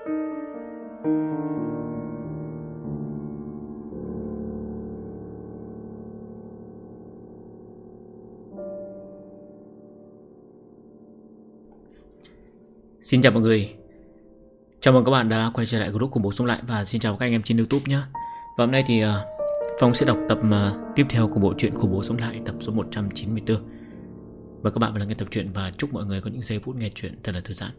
Xin chào mọi người. Chào mừng các bạn đã quay trở lại group Khủng Bố Sống Lại. Và xin chào các anh em trên YouTube nhé. Và hôm nay thì Phong sẽ đọc tập tiếp theo của bộ truyện Khủng Bố Sống Lại, tập số 194. Và các bạn vào nghe tập truyện và chúc mọi người có những giây phút nghe truyện thật là thư giãn.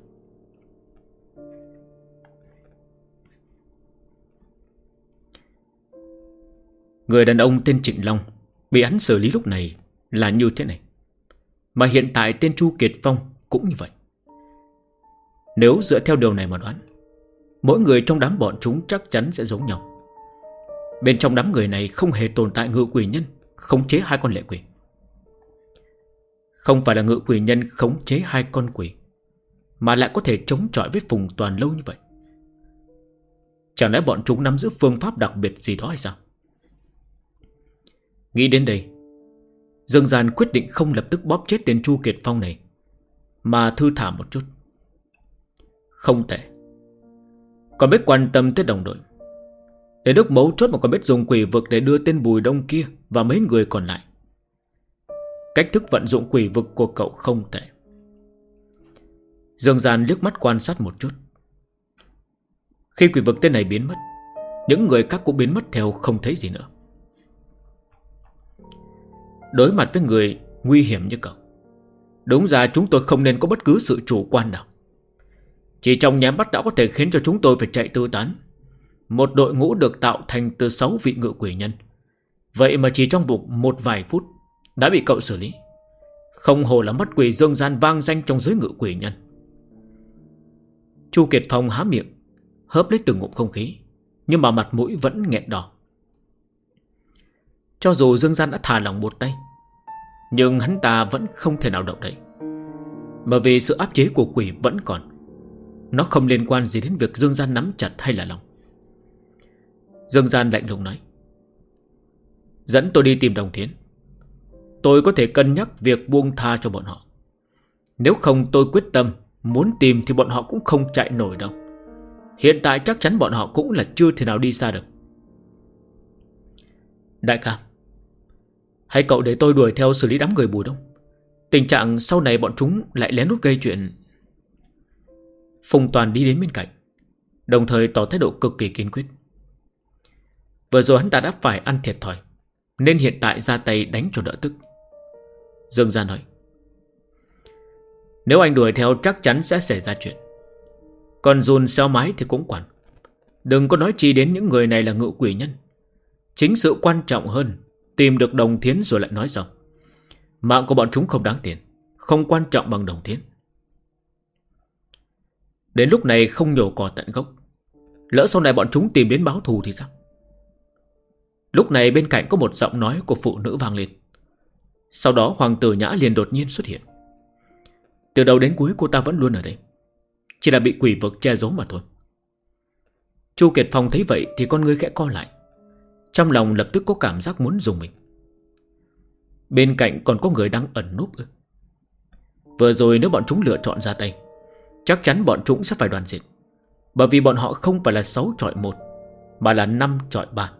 Người đàn ông tên Trịnh Long bị hắn xử lý lúc này là như thế này, mà hiện tại tên Chu Kiệt Phong cũng như vậy. Nếu dựa theo điều này mà đoán, mỗi người trong đám bọn chúng chắc chắn sẽ giống nhau. Bên trong đám người này không hề tồn tại ngự quỷ nhân khống chế hai con lệ quỷ. Không phải là ngự quỷ nhân khống chế hai con quỷ, mà lại có thể chống chọi với Phùng Toàn lâu như vậy. Chẳng lẽ bọn chúng nắm giữ phương pháp đặc biệt gì đó hay sao? Nghĩ đến đây, Dương Gian quyết định không lập tức bóp chết tên Chu Kiệt Phong này, mà thư thả một chút. Không tệ. Còn biết quan tâm tới đồng đội. Đến lúc mấu chốt mà còn biết dùng quỷ vực để đưa tên Bùi Đông kia và mấy người còn lại. Cách thức vận dụng quỷ vực của cậu không tệ. Dương Gian liếc mắt quan sát một chút. Khi quỷ vực tên này biến mất, những người khác cũng biến mất theo không thấy gì nữa. Đối mặt với người nguy hiểm như cậu, đúng ra chúng tôi không nên có bất cứ sự chủ quan nào. Chỉ trong nháy mắt đã có thể khiến cho chúng tôi phải chạy tứ tán. Một đội ngũ được tạo thành từ 6 vị ngự quỷ nhân, vậy mà chỉ trong một vài phút đã bị cậu xử lý. Không hổ là mắt quỷ Dương Gian vang danh trong giới ngự quỷ nhân. Chu Kiệt Phong há miệng hớp lấy từng ngụm không khí, nhưng mà mặt mũi vẫn nghẹn đỏ. Cho dù Dương Gian đã thả lỏng một tay, nhưng hắn ta vẫn không thể nào động đậy, bởi vì sự áp chế của quỷ vẫn còn. Nó không liên quan gì đến việc Dương Gian nắm chặt hay là lòng. Dương Gian lạnh lùng nói: dẫn tôi đi tìm Đồng Thiến. Tôi có thể cân nhắc việc buông tha cho bọn họ. Nếu không tôi quyết tâm muốn tìm thì bọn họ cũng không chạy nổi đâu. Hiện tại chắc chắn bọn họ cũng là chưa thể nào đi xa được. Đại ca, hãy cậu để tôi đuổi theo xử lý đám người Bùi Đông. Tình trạng sau này bọn chúng lại lén lút gây chuyện. Phùng Toàn đi đến bên cạnh, đồng thời tỏ thái độ cực kỳ kiên quyết. Vừa rồi hắn ta đã phải ăn thiệt thòi, nên hiện tại ra tay đánh cho đỡ tức. Dương Gian nói: nếu anh đuổi theo chắc chắn sẽ xảy ra chuyện. Còn dùn xeo mái thì cũng quản. Đừng có nói chi đến những người này là ngự quỷ nhân. Chính sự quan trọng hơn tìm được Đồng Thiến rồi lại nói sao. Mạng của bọn chúng không đáng tiền, không quan trọng bằng Đồng Thiến. Đến lúc này không nhổ cỏ tận gốc, lỡ sau này bọn chúng tìm đến báo thù thì sao? Lúc này bên cạnh có một giọng nói của phụ nữ vang lên. Sau đó Hoàng tử Nhã liền đột nhiên xuất hiện. Từ đầu đến cuối cô ta vẫn luôn ở đây, chỉ là bị quỷ vực che giấu mà thôi. Chu Kiệt Phong thấy vậy thì con ngươi khẽ co lại, trong lòng lập tức có cảm giác muốn dùng mình. Bên cạnh còn có người đang ẩn núp ư? Vừa rồi nếu bọn chúng lựa chọn ra tay, chắc chắn bọn chúng sẽ phải đoàn diện, bởi vì bọn họ không phải là 6 chọi 1, mà là 5 chọi 3.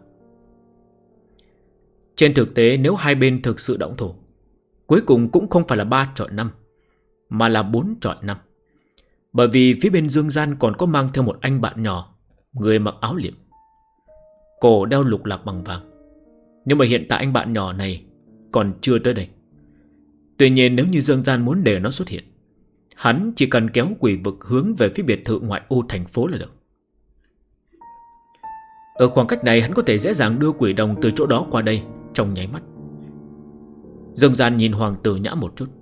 Trên thực tế nếu hai bên thực sự động thủ, cuối cùng cũng không phải là 3 chọi 5, mà là 4 chọi 5. Bởi vì phía bên Dương Gian còn có mang theo một anh bạn nhỏ, người mặc áo liệm, cổ đeo lục lạc bằng vàng. Nhưng mà hiện tại anh bạn nhỏ này còn chưa tới đây. Tuy nhiên nếu như Dương Gian muốn để nó xuất hiện, hắn chỉ cần kéo quỷ vực hướng về phía biệt thự ngoại ô thành phố là được. Ở khoảng cách này hắn có thể dễ dàng đưa quỷ đồng từ chỗ đó qua đây trong nháy mắt. Dương Gian nhìn Hoàng tử Nhã một chút.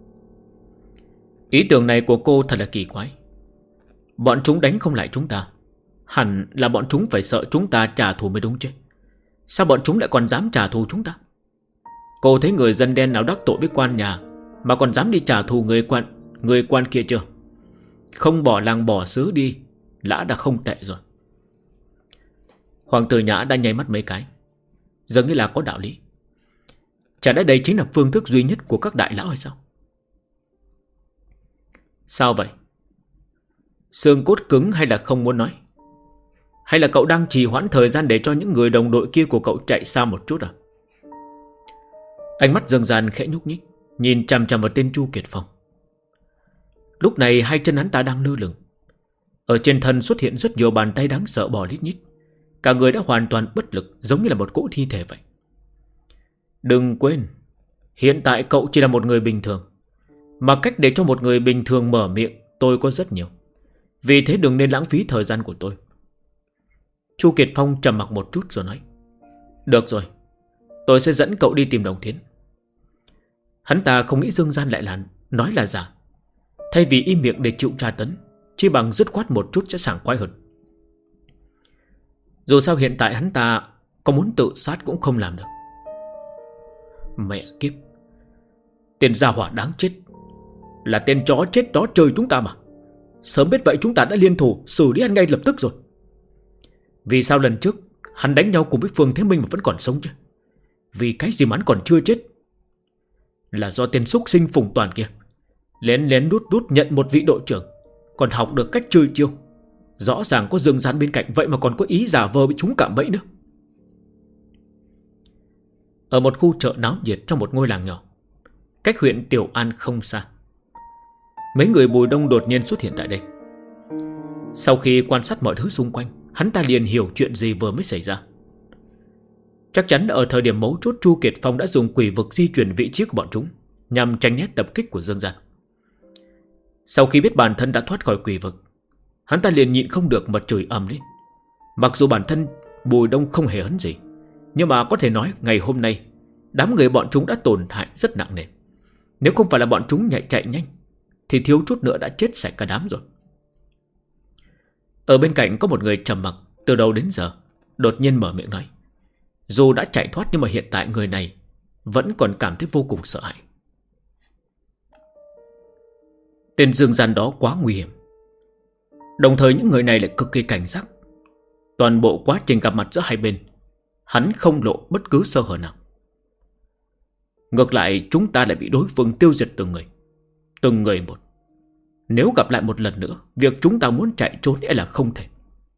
Ý tưởng này của cô thật là kỳ quái. Bọn chúng đánh không lại chúng ta, hẳn là bọn chúng phải sợ chúng ta trả thù mới đúng chứ. Sao bọn chúng lại còn dám trả thù chúng ta? Cô thấy người dân đen nào đắc tội với quan nhà mà còn dám đi trả thù người quan kia chưa? Không bỏ làng bỏ xứ đi đã không tệ rồi. Hoàng tử Nhã đã nháy mắt mấy cái, dường như là có đạo lý. Chả lẽ đây chính là phương thức duy nhất của các đại lão hay sao? Sao vậy? Xương cốt cứng hay là không muốn nói? Hay là cậu đang trì hoãn thời gian để cho những người đồng đội kia của cậu chạy xa một chút à? Ánh mắt Dương Gian khẽ nhúc nhích, nhìn chằm chằm vào tên Chu Kiệt Phong. Lúc này hai chân hắn ta đang lơ lửng. Ở trên thân xuất hiện rất nhiều bàn tay đáng sợ bò lít nhít. Cả người đã hoàn toàn bất lực, giống như là một cỗ thi thể vậy. Đừng quên, hiện tại cậu chỉ là một người bình thường, mà cách để cho một người bình thường mở miệng tôi có rất nhiều. Vì thế đừng nên lãng phí thời gian của tôi. Chu Kiệt Phong trầm mặc một chút rồi nói. Được rồi, tôi sẽ dẫn cậu đi tìm Đồng Thiến. Hắn ta không nghĩ Dương Gian lại nói là giả. Thay vì im miệng để chịu tra tấn, chỉ bằng dứt khoát một chút sẽ sảng khoái hơn. Dù sao hiện tại hắn ta có muốn tự sát cũng không làm được. Mẹ kiếp, tên gia hỏa đáng chết, là tên chó chết đó chơi chúng ta mà. Sớm biết vậy chúng ta đã liên thủ xử lý hắn ngay lập tức rồi. Vì sao lần trước hắn đánh nhau cùng với Phương Thế Minh mà vẫn còn sống chứ? Vì cái gì mà hắn còn chưa chết? Là do tên súc sinh Phùng Toàn kia lén lén đút nhận một vị đội trưởng, còn học được cách chơi chiêu. Rõ ràng có Dương Gian bên cạnh, vậy mà còn có ý giả vờ bị chúng cạm bẫy nữa. Ở một khu chợ náo nhiệt trong một ngôi làng nhỏ, cách huyện Tiểu An không xa, mấy người Bùi Đông đột nhiên xuất hiện tại đây. Sau khi quan sát mọi thứ xung quanh, hắn ta liền hiểu chuyện gì vừa mới xảy ra. Chắc chắn ở thời điểm mấu chốt, Chu Kiệt Phong đã dùng quỷ vực di chuyển vị trí của bọn chúng, nhằm tránh né tập kích của Dương Gian. Sau khi biết bản thân đã thoát khỏi quỷ vực, hắn ta liền nhịn không được mà chửi ầm lên. Mặc dù bản thân Bùi Đông không hề hấn gì, nhưng mà có thể nói ngày hôm nay đám người bọn chúng đã tổn hại rất nặng nề. Nếu không phải là bọn chúng chạy nhanh thì thiếu chút nữa đã chết sạch cả đám rồi. Ở bên cạnh có một người trầm mặc từ đầu đến giờ, đột nhiên mở miệng nói. Dù đã chạy thoát nhưng mà hiện tại người này vẫn còn cảm thấy vô cùng sợ hãi. Tên Dương Gian đó quá nguy hiểm. Đồng thời những người này lại cực kỳ cảnh giác. Toàn bộ quá trình gặp mặt giữa hai bên, hắn không lộ bất cứ sơ hở nào. Ngược lại chúng ta lại bị đối phương tiêu diệt từng người một. Nếu gặp lại một lần nữa, việc chúng ta muốn chạy trốn e là không thể.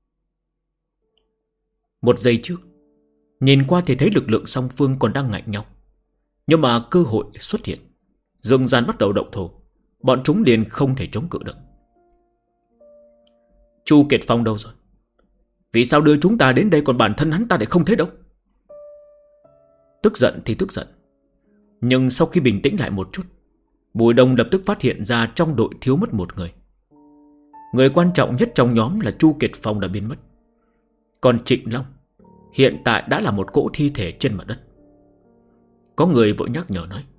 Một giây trước, nhìn qua thì thấy lực lượng song phương còn đang ngạnh nhau. Nhưng mà cơ hội xuất hiện, Dương Gian bắt đầu động thổ, bọn chúng liền không thể chống cự được. Chu Kiệt Phong đâu rồi? Vì sao đưa chúng ta đến đây còn bản thân hắn ta lại không thấy đâu? Tức giận thì tức giận, nhưng sau khi bình tĩnh lại một chút, Bùi Đông lập tức phát hiện ra trong đội thiếu mất một người. Người quan trọng nhất trong nhóm là Chu Kiệt Phong đã biến mất. Còn Trịnh Long hiện tại đã là một cỗ thi thể trên mặt đất. Có người vội nhắc nhở nói.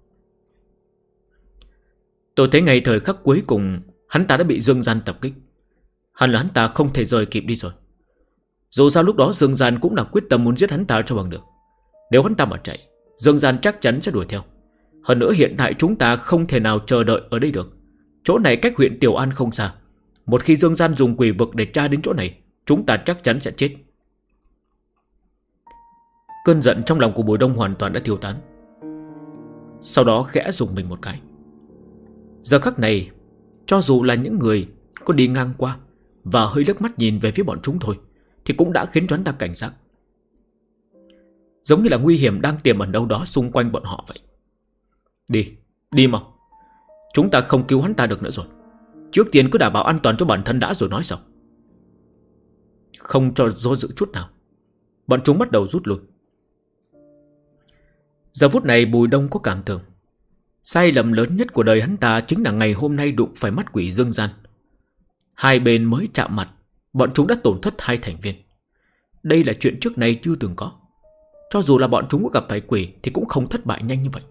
Tôi thấy ngay thời khắc cuối cùng hắn ta đã bị Dương Gian tập kích. Hẳn là hắn ta không thể rời kịp đi rồi. Dù sao lúc đó Dương Gian cũng là quyết tâm muốn giết hắn ta cho bằng được. Nếu hắn ta mà chạy, Dương Gian chắc chắn sẽ đuổi theo. Hơn nữa hiện tại chúng ta không thể nào chờ đợi ở đây được. Chỗ này cách huyện Tiểu An không xa. Một khi Dương Gian dùng quỷ vực để tra đến chỗ này, chúng ta chắc chắn sẽ chết. Cơn giận trong lòng của Bùi Đông hoàn toàn đã tiêu tán. Sau đó khẽ dùng mình một cái. Giờ khắc này, cho dù là những người có đi ngang qua và hơi liếc mắt nhìn về phía bọn chúng thôi, thì cũng đã khiến cho hắn ta cảnh giác. Giống như là nguy hiểm đang tiềm ẩn đâu đó xung quanh bọn họ vậy. Đi mau. Chúng ta không cứu hắn ta được nữa rồi. Trước tiên cứ đảm bảo an toàn cho bản thân đã rồi nói sau. Không cho do dự chút nào, bọn chúng bắt đầu rút lui. Giờ phút này Bùi Đông có cảm tưởng sai lầm lớn nhất của đời hắn ta chính là ngày hôm nay đụng phải mắt quỷ Dương Gian. Hai bên mới chạm mặt, bọn chúng đã tổn thất 2 thành viên. Đây là chuyện trước nay chưa từng có. Cho dù là bọn chúng có gặp phải quỷ thì cũng không thất bại nhanh như vậy.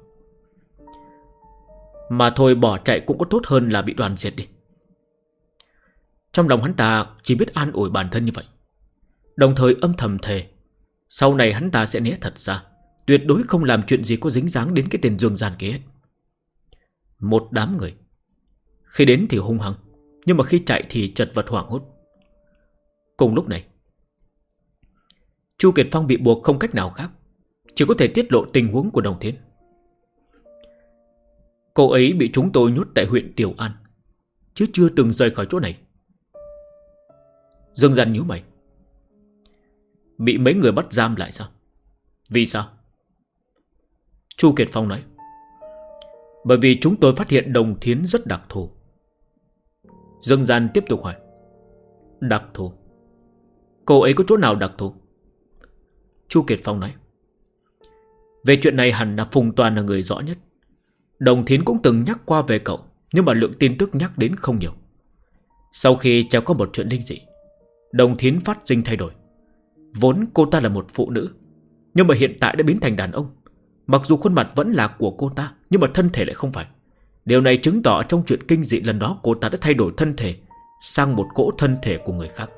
Mà thôi, bỏ chạy cũng có tốt hơn là bị đoàn diệt đi. Trong lòng hắn ta chỉ biết an ủi bản thân như vậy, đồng thời âm thầm thề sau này hắn ta sẽ né thật ra, tuyệt đối không làm chuyện gì có dính dáng đến cái tên Dương Gian kia hết. Một đám người, khi đến thì hung hăng, nhưng mà khi chạy thì chật vật hoảng hốt. Cùng lúc này, Chu Kiệt Phong bị buộc không cách nào khác, chỉ có thể tiết lộ tình huống của Đồng Thiến. Cô ấy bị chúng tôi nhốt tại huyện Tiểu An, chứ chưa từng rời khỏi chỗ này. Dương Gian nhíu mày. Bị mấy người bắt giam lại sao? Vì sao? Chu Kiệt Phong nói. Bởi vì chúng tôi phát hiện Đồng Thiến rất đặc thù. Dương Gian tiếp tục hỏi. Đặc thù? Cô ấy có chỗ nào đặc thù? Chu Kiệt Phong nói. Về chuyện này hẳn là Phùng Toàn là người rõ nhất. Đồng Thiến cũng từng nhắc qua về cậu, nhưng mà lượng tin tức nhắc đến không nhiều. Sau khi trao có một chuyện linh dị, Đồng Thiến phát sinh thay đổi. Vốn cô ta là một phụ nữ, nhưng mà hiện tại đã biến thành đàn ông. Mặc dù khuôn mặt vẫn là của cô ta, nhưng mà thân thể lại không phải. Điều này chứng tỏ trong chuyện kinh dị lần đó cô ta đã thay đổi thân thể sang một cỗ thân thể của người khác.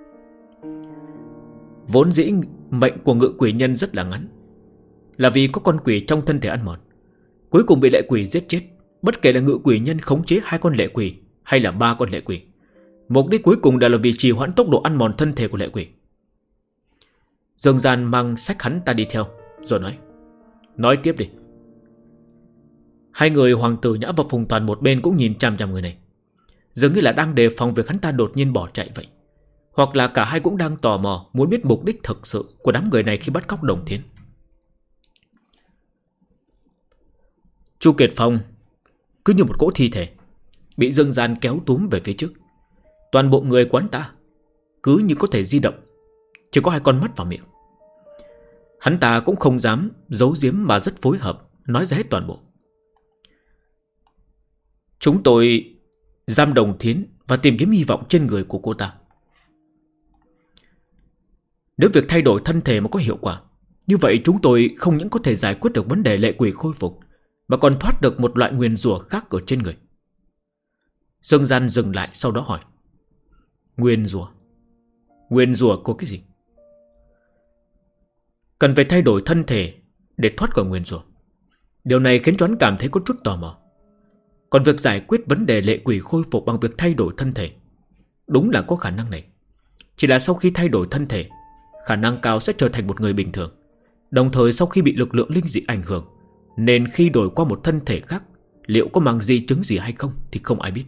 Vốn dĩ mệnh của ngự quỷ nhân rất là ngắn, là vì có con quỷ trong thân thể ăn mòn. Cuối cùng bị lệ quỷ giết chết. Bất kể là ngự quỷ nhân khống chế 2 con lệ quỷ hay là 3 con lệ quỷ, mục đích cuối cùng đều là vì trì hoãn tốc độ ăn mòn thân thể của lệ quỷ. Dương Gian mang sách hắn ta đi theo, rồi nói. Nói tiếp đi. Hai người Hoàng Tử Nhã và Phùng Toàn một bên cũng nhìn chằm chằm người này, dường như là đang đề phòng việc hắn ta đột nhiên bỏ chạy vậy. Hoặc là cả hai cũng đang tò mò muốn biết mục đích thực sự của đám người này khi bắt cóc Đồng Thiến. Chu Kiệt Phong cứ như một cỗ thi thể bị Dương Gian kéo túm về phía trước. Toàn bộ người quán ta cứ như có thể di động, chỉ có 2 con mắt vào miệng. Hắn ta cũng không dám giấu giếm mà rất phối hợp, nói ra hết toàn bộ. Chúng tôi giam Đồng Thiến và tìm kiếm hy vọng trên người của cô ta. Nếu việc thay đổi thân thể mà có hiệu quả, như vậy chúng tôi không những có thể giải quyết được vấn đề lệ quỷ khôi phục, mà còn thoát được một loại nguyền rủa khác ở trên người. Dương Gian dừng lại, sau đó hỏi. Nguyền rủa? Nguyền rủa có cái gì? Cần phải thay đổi thân thể để thoát khỏi nguyền rủa. Điều này khiến cho hắn cảm thấy có chút tò mò. Còn việc giải quyết vấn đề lệ quỷ khôi phục bằng việc thay đổi thân thể, đúng là có khả năng này. Chỉ là sau khi thay đổi thân thể, khả năng cao sẽ trở thành một người bình thường. Đồng thời sau khi bị lực lượng linh dị ảnh hưởng, nên khi đổi qua một thân thể khác, liệu có mang di chứng gì hay không thì không ai biết.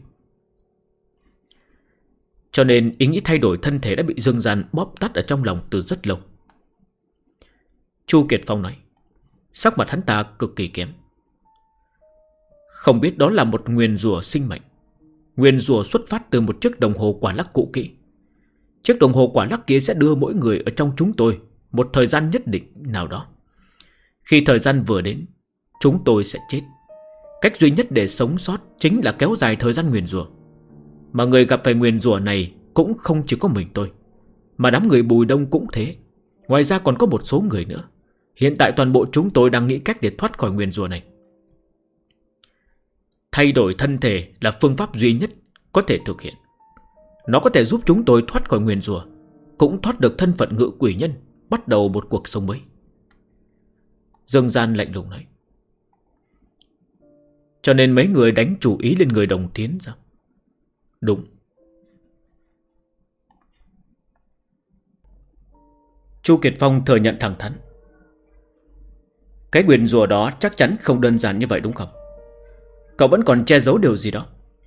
Cho nên ý nghĩ thay đổi thân thể đã bị Dương Gian bóp tắt ở trong lòng từ rất lâu. Chu Kiệt Phong nói. Sắc mặt hắn ta cực kỳ kém. Không biết đó là một nguyền rủa sinh mệnh. Nguyền rủa xuất phát từ một chiếc đồng hồ quả lắc cũ kỹ. Chiếc đồng hồ quả lắc kia sẽ đưa mỗi người ở trong chúng tôi một thời gian nhất định nào đó. Khi thời gian vừa đến, chúng tôi sẽ chết. Cách duy nhất để sống sót chính là kéo dài thời gian nguyền rủa. Mà người gặp phải nguyền rủa này cũng không chỉ có mình tôi, mà đám người Bùi Đông cũng thế. Ngoài ra còn có một số người nữa. Hiện tại toàn bộ chúng tôi đang nghĩ cách để thoát khỏi nguyền rủa này. Thay đổi thân thể là phương pháp duy nhất có thể thực hiện. Nó có thể giúp chúng tôi thoát khỏi nguyền rủa, cũng thoát được thân phận ngự quỷ nhân, bắt đầu một cuộc sống mới. Dương Gian lạnh lùng nói. Cho nên mấy người đánh chủ ý lên người Đồng Thiến sao? Đúng. Chu Kiệt Phong thừa nhận thẳng thắn. Cái nguyền rủa đó chắc chắn không đơn giản như vậy đúng không? Cậu vẫn còn che giấu điều gì đó.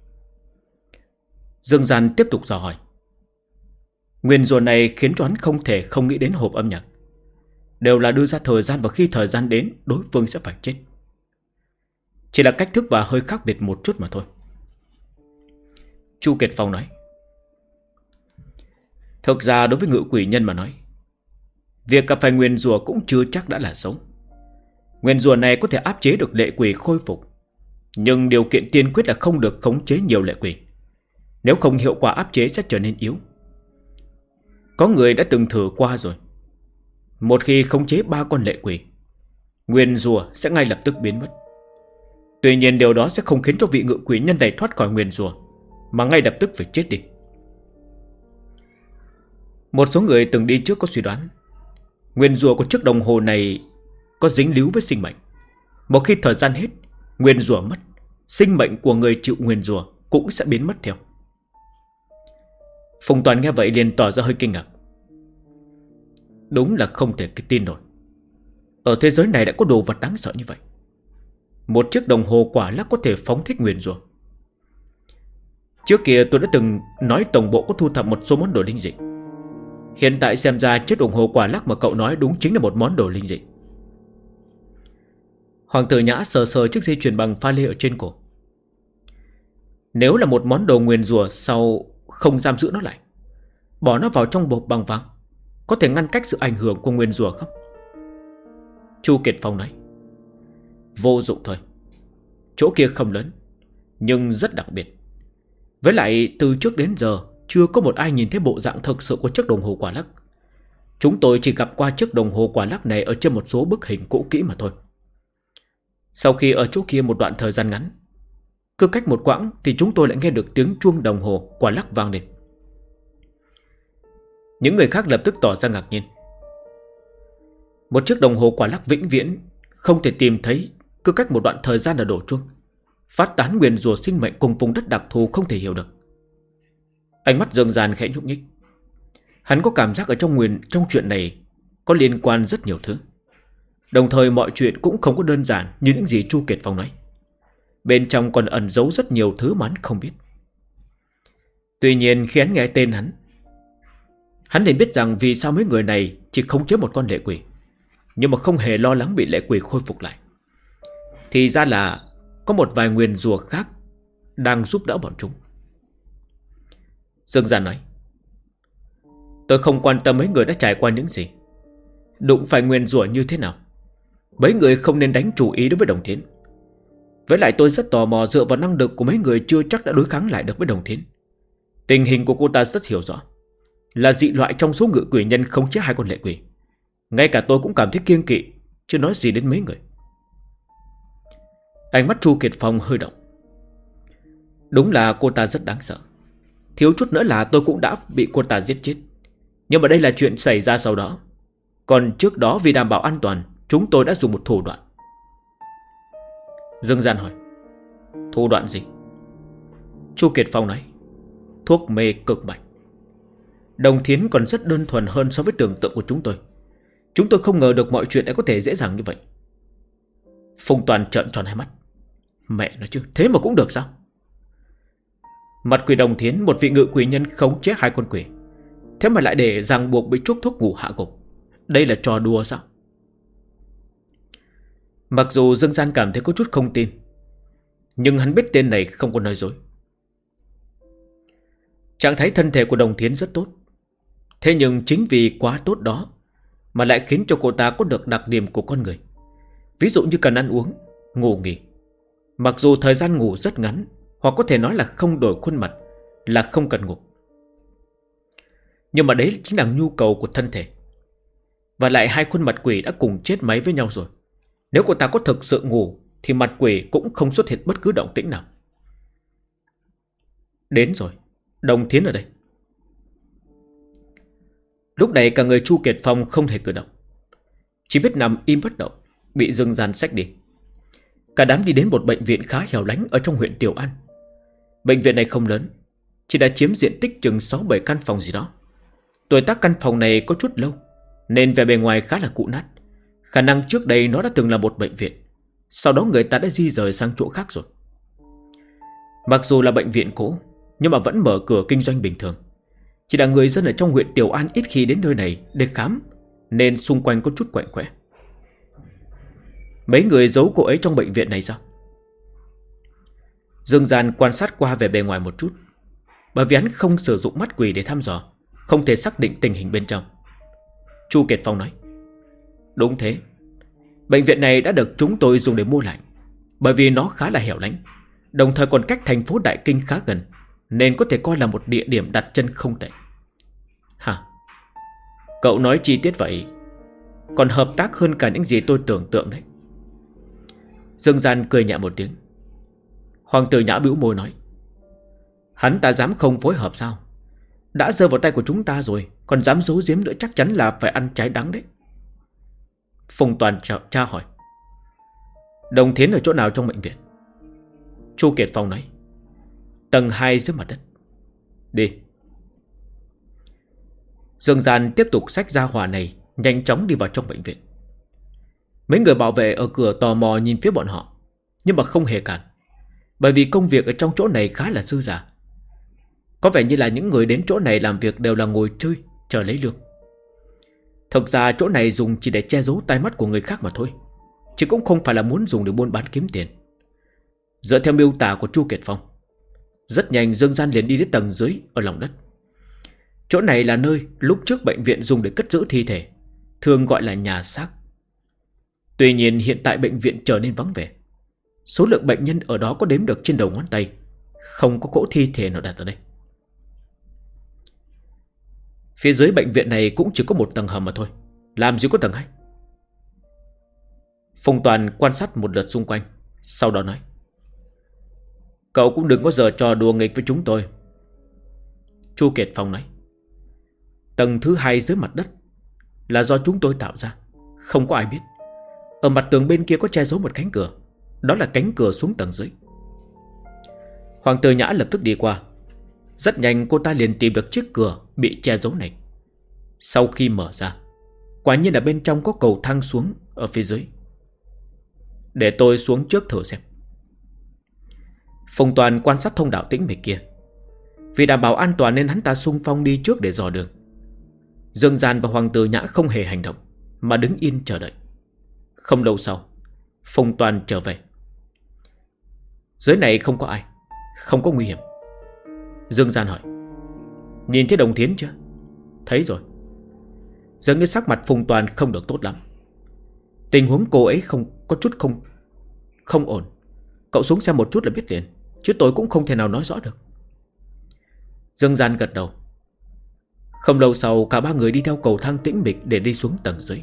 Dương Gian tiếp tục dò hỏi. Nguyền rủa này khiến cho hắn không thể không nghĩ đến hộp âm nhạc. Đều là đưa ra thời gian, và khi thời gian đến đối phương sẽ phải chết. Chỉ là cách thức và hơi khác biệt một chút mà thôi. Chu Kiệt Phong nói. Thực ra đối với ngự quỷ nhân mà nói, việc gặp phải nguyền rủa cũng chưa chắc đã là xấu. Nguyền rủa này có thể áp chế được lệ quỷ khôi phục, nhưng điều kiện tiên quyết là không được khống chế nhiều lệ quỷ. Nếu không hiệu quả áp chế sẽ trở nên yếu. Có người đã từng thử qua rồi. Một khi khống chế 3 con lệ quỷ, nguyền rủa sẽ ngay lập tức biến mất. Tuy nhiên điều đó sẽ không khiến cho vị ngự quỷ nhân này thoát khỏi nguyền rủa, mà ngay lập tức phải chết đi. Một số người từng đi trước có suy đoán, nguyền rủa của chiếc đồng hồ này có dính líu với sinh mệnh. Một khi thời gian hết, nguyền rủa mất, sinh mệnh của người chịu nguyền rủa cũng sẽ biến mất theo. Phùng Toàn nghe vậy liền tỏ ra hơi kinh ngạc. Đúng là không thể tin nổi. Ở thế giới này đã có đồ vật đáng sợ như vậy. Một chiếc đồng hồ quả lắc có thể phóng thích nguyền rủa. Trước kia tôi đã từng nói tổng bộ có thu thập một số món đồ linh dị. Hiện tại xem ra chiếc đồng hồ quả lắc mà cậu nói đúng chính là một món đồ linh dị. Hoàng tử Nhã sờ sờ chiếc dây chuyền bằng pha lê ở trên cổ. Nếu là một món đồ nguyền rủa, sao không giam giữ nó lại, bỏ nó vào trong bột bằng vàng, có thể ngăn cách sự ảnh hưởng của nguyền rủa không? Chu Kiệt Phong nói. Vô dụng thôi. Chỗ kia không lớn, nhưng rất đặc biệt. Với lại từ trước đến giờ chưa có một ai nhìn thấy bộ dạng thực sự của chiếc đồng hồ quả lắc. Chúng tôi chỉ gặp qua chiếc đồng hồ quả lắc này ở trên một số bức hình cũ kỹ mà thôi. Sau khi ở chỗ kia một đoạn thời gian ngắn, cứ cách một quãng thì chúng tôi lại nghe được tiếng chuông đồng hồ quả lắc vang lên. Những người khác lập tức tỏ ra ngạc nhiên. Một chiếc đồng hồ quả lắc vĩnh viễn không thể tìm thấy, cứ cách một đoạn thời gian là đổ chuông, phát tán nguyền rủa sinh mệnh cùng vùng đất đặc thù không thể hiểu được. Ánh mắt Dương Gian khẽ nhúc nhích. Hắn có cảm giác ở trong chuyện này có liên quan rất nhiều thứ. Đồng thời mọi chuyện cũng không có đơn giản như những gì Chu Kiệt Phong nói. Bên trong còn ẩn giấu rất nhiều thứ mà hắn không biết. Tuy nhiên khi hắn nghe tên hắn nên biết rằng vì sao mấy người này chỉ khống chế một con lệ quỷ, nhưng mà không hề lo lắng bị lệ quỷ khôi phục lại. Thì ra là có một vài nguyền rủa khác đang giúp đỡ bọn chúng. Dương Gian nói. Tôi không quan tâm mấy người đã trải qua những gì, đụng phải nguyền rủa như thế nào. Mấy người không nên đánh chủ ý đối với Đồng Thiến. Với lại tôi rất tò mò, dựa vào năng lực của mấy người chưa chắc đã đối kháng lại được với Đồng Thiến. Tình hình của cô ta rất hiểu rõ, là dị loại trong số ngự quỷ nhân không chế 2 con lệ quỷ. Ngay cả tôi cũng cảm thấy kiêng kỵ, chưa nói gì đến mấy người. Ánh mắt Chu Kiệt Phong hơi động. Đúng là cô ta rất đáng sợ. Thiếu chút nữa là tôi cũng đã bị cô ta giết chết. Nhưng mà đây là chuyện xảy ra sau đó. Còn trước đó vì đảm bảo an toàn, chúng tôi đã dùng một thủ đoạn. Dương Gian hỏi. Thủ đoạn gì? Chu Kiệt Phong nói. Thuốc mê cực mạnh. Đồng Thiến còn rất đơn thuần hơn so với tưởng tượng của chúng tôi. Chúng tôi không ngờ được mọi chuyện lại có thể dễ dàng như vậy. Phùng Toàn trợn tròn hai mắt. Mẹ nói chứ, thế mà cũng được sao? Mặt quỷ Đồng Thiến, một vị ngự quỷ nhân khống chế 2 con quỷ, thế mà lại để ràng buộc bị chuốc thuốc ngủ hạ gục. Đây là trò đùa sao? Mặc dù Dương Gian cảm thấy có chút không tin, nhưng hắn biết tên này không có nói dối. Trạng thái thân thể của Đồng Thiến rất tốt. Thế nhưng chính vì quá tốt đó mà lại khiến cho cô ta có được đặc điểm của con người. Ví dụ như cần ăn uống, ngủ nghỉ. Mặc dù thời gian ngủ rất ngắn, hoặc có thể nói là không đổi khuôn mặt, là không cần ngủ, nhưng mà đấy chính là nhu cầu của thân thể. Và lại 2 khuôn mặt quỷ đã cùng chết máy với nhau rồi. Nếu cô ta có thực sự ngủ thì mặt quỷ cũng không xuất hiện bất cứ động tĩnh nào. Đến rồi, Đồng Thiến ở đây. Lúc này cả người Chu Kiệt Phong không thể cử động, chỉ biết nằm im bất động, bị Dương Gian xách đi. Cả đám đi đến một bệnh viện khá hẻo lánh ở trong huyện Tiểu An. Bệnh viện này không lớn, chỉ đã chiếm diện tích chừng 6-7 căn phòng gì đó. Tuổi tác căn phòng này có chút lâu, nên vẻ bề ngoài khá là cũ nát. Khả năng trước đây nó đã từng là một bệnh viện, sau đó người ta đã di rời sang chỗ khác rồi. Mặc dù là bệnh viện cũ, nhưng mà vẫn mở cửa kinh doanh bình thường. Chỉ là người dân ở trong huyện Tiểu An ít khi đến nơi này để khám, nên xung quanh có chút quạnh quẽ. Mấy người giấu cô ấy trong bệnh viện này sao? Dương Gian quan sát qua vẻ bề ngoài một chút, bởi vì hắn không sử dụng mắt quỷ để thăm dò, không thể xác định tình hình bên trong. Chu Kiệt Phong nói. Đúng thế. Bệnh viện này đã được chúng tôi dùng để mua lại, bởi vì nó khá là hẻo lánh, đồng thời còn cách thành phố Đại Kinh khá gần, nên có thể coi là một địa điểm đặt chân không tệ. Hả? Cậu nói chi tiết vậy, còn hợp tác hơn cả những gì tôi tưởng tượng đấy. Dương Gian cười nhẹ một tiếng. Hoàng tử Nhã bĩu môi nói. Hắn ta dám không phối hợp sao? Đã rơi vào tay của chúng ta rồi, còn dám giấu giếm nữa, chắc chắn là phải ăn trái đắng đấy. Phùng Toàn tra hỏi. Đồng Thiến ở chỗ nào trong bệnh viện? Chu Kiệt Phong nói. Tầng 2 dưới mặt đất. Đi. Dương Gian tiếp tục xách ra hỏa này, nhanh chóng đi vào trong bệnh viện. Mấy người bảo vệ ở cửa tò mò nhìn phía bọn họ, nhưng mà không hề cản, bởi vì công việc ở trong chỗ này khá là dư dả. Có vẻ như là những người đến chỗ này làm việc đều là ngồi chơi, chờ lấy lương. Thực ra chỗ này dùng chỉ để che giấu tai mắt của người khác mà thôi, chứ cũng không phải là muốn dùng để buôn bán kiếm tiền. Dựa theo miêu tả của Chu Kiệt Phong, rất nhanh Dương Gian liền đi đến tầng dưới ở lòng đất. Chỗ này là nơi lúc trước bệnh viện dùng để cất giữ thi thể, thường gọi là nhà xác. Tuy nhiên hiện tại bệnh viện trở nên vắng vẻ, số lượng bệnh nhân ở đó có đếm được trên đầu ngón tay, không có cỗ thi thể nào đặt ở đây. Phía dưới bệnh viện này cũng chỉ có một tầng hầm mà thôi, làm gì có tầng 2. Phùng Toàn quan sát một lượt xung quanh, sau đó nói: Cậu cũng đừng có giờ trò đùa nghịch với chúng tôi. Chu Kiệt Phong nói: Tầng thứ 2 dưới mặt đất là do chúng tôi tạo ra, không có ai biết. Ở mặt tường bên kia có che giấu một cánh cửa, đó là cánh cửa xuống tầng dưới. Hoàng Tử Nhã lập tức đi qua. Rất nhanh cô ta liền tìm được chiếc cửa bị che giấu này. Sau khi mở ra, quả nhiên là bên trong có cầu thang xuống ở phía dưới. Để tôi xuống trước thử xem. Phùng Toàn quan sát thông đạo tĩnh mịch kia. Vì đảm bảo an toàn nên hắn ta xung phong đi trước để dò đường. Dương Gian và Hoàng Tử Nhã không hề hành động, mà đứng yên chờ đợi. Không lâu sau, Phùng Toàn trở về. Dưới này không có ai, không có nguy hiểm. Dương Gian hỏi: Nhìn thấy Đồng Thiến chưa? Thấy rồi. Dường như sắc mặt Phùng Toàn không được tốt lắm. Tình huống cô ấy có chút không ổn. Cậu xuống xem một chút là biết liền, chứ tôi cũng không thể nào nói rõ được. Dương Gian gật đầu. Không lâu sau, cả ba người đi theo cầu thang tĩnh mịch để đi xuống tầng dưới.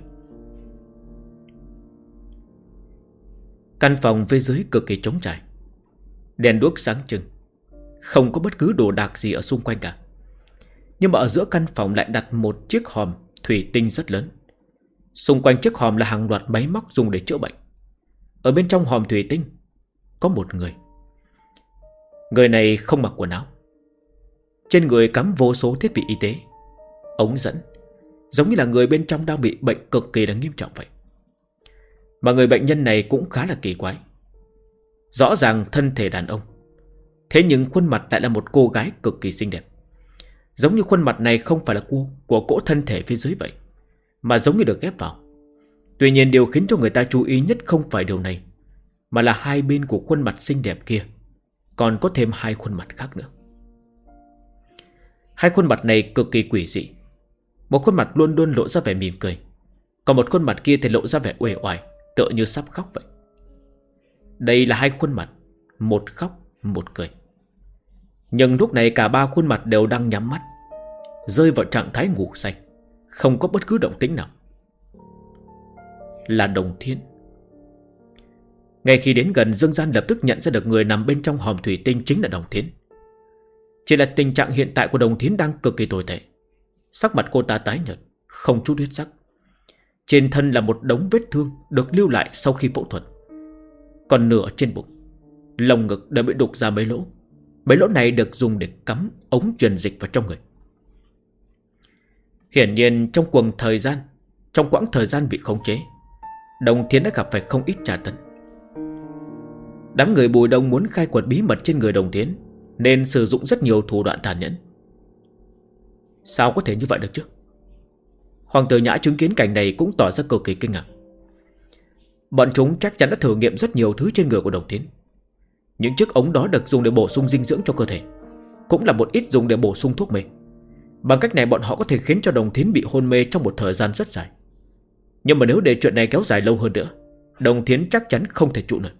Căn phòng phía dưới cực kỳ trống trải, đèn đuốc sáng trưng, không có bất cứ đồ đạc gì ở xung quanh cả. Nhưng mà ở giữa căn phòng lại đặt một chiếc hòm thủy tinh rất lớn. Xung quanh chiếc hòm là hàng loạt máy móc dùng để chữa bệnh. Ở bên trong hòm thủy tinh có một người. Người này không mặc quần áo, trên người cắm vô số thiết bị y tế, ống dẫn, giống như là người bên trong đang bị bệnh cực kỳ là nghiêm trọng vậy. Mà người bệnh nhân này cũng khá là kỳ quái. Rõ ràng thân thể đàn ông, thế nhưng khuôn mặt lại là một cô gái cực kỳ xinh đẹp. Giống như khuôn mặt này không phải là của cỗ thân thể phía dưới vậy, mà giống như được ghép vào. Tuy nhiên điều khiến cho người ta chú ý nhất không phải điều này, mà là hai bên của khuôn mặt xinh đẹp kia còn có thêm hai khuôn mặt khác nữa. Hai khuôn mặt này cực kỳ quỷ dị. Một khuôn mặt luôn luôn lộ ra vẻ mỉm cười, còn một khuôn mặt kia thì lộ ra vẻ uể oải, tựa như sắp khóc vậy. Đây là hai khuôn mặt, một khóc một cười. Nhưng lúc này cả ba khuôn mặt đều đang nhắm mắt, rơi vào trạng thái ngủ say, không có bất cứ động tĩnh nào. Là Đồng Thiên. Ngay khi đến gần, Dương Gian lập tức nhận ra được người nằm bên trong hòm thủy tinh chính là Đồng Thiến. Chỉ là tình trạng hiện tại của Đồng Thiến đang cực kỳ tồi tệ. Sắc mặt cô ta tái nhợt, không chút huyết sắc. Trên thân là một đống vết thương được lưu lại sau khi phẫu thuật. Còn nửa trên bụng, lồng ngực đã bị đục ra mấy lỗ. Mấy lỗ này được dùng để cắm ống truyền dịch vào trong người. Hiển nhiên trong quãng thời gian bị khống chế, Đồng Thiến đã gặp phải không ít tra tấn. Đám người Bùi Đông muốn khai quật bí mật trên người Đồng Thiến, nên sử dụng rất nhiều thủ đoạn tàn nhẫn. Sao có thể như vậy được chứ? Hoàng Tử Nhã chứng kiến cảnh này cũng tỏ ra cực kỳ kinh ngạc. Bọn chúng chắc chắn đã thử nghiệm rất nhiều thứ trên người của Đồng Thiến. Những chiếc ống đó được dùng để bổ sung dinh dưỡng cho cơ thể, cũng là một ít dùng để bổ sung thuốc mê. Bằng cách này bọn họ có thể khiến cho Đồng Thiến bị hôn mê trong một thời gian rất dài. Nhưng mà nếu để chuyện này kéo dài lâu hơn nữa, Đồng Thiến chắc chắn không thể trụ nổi.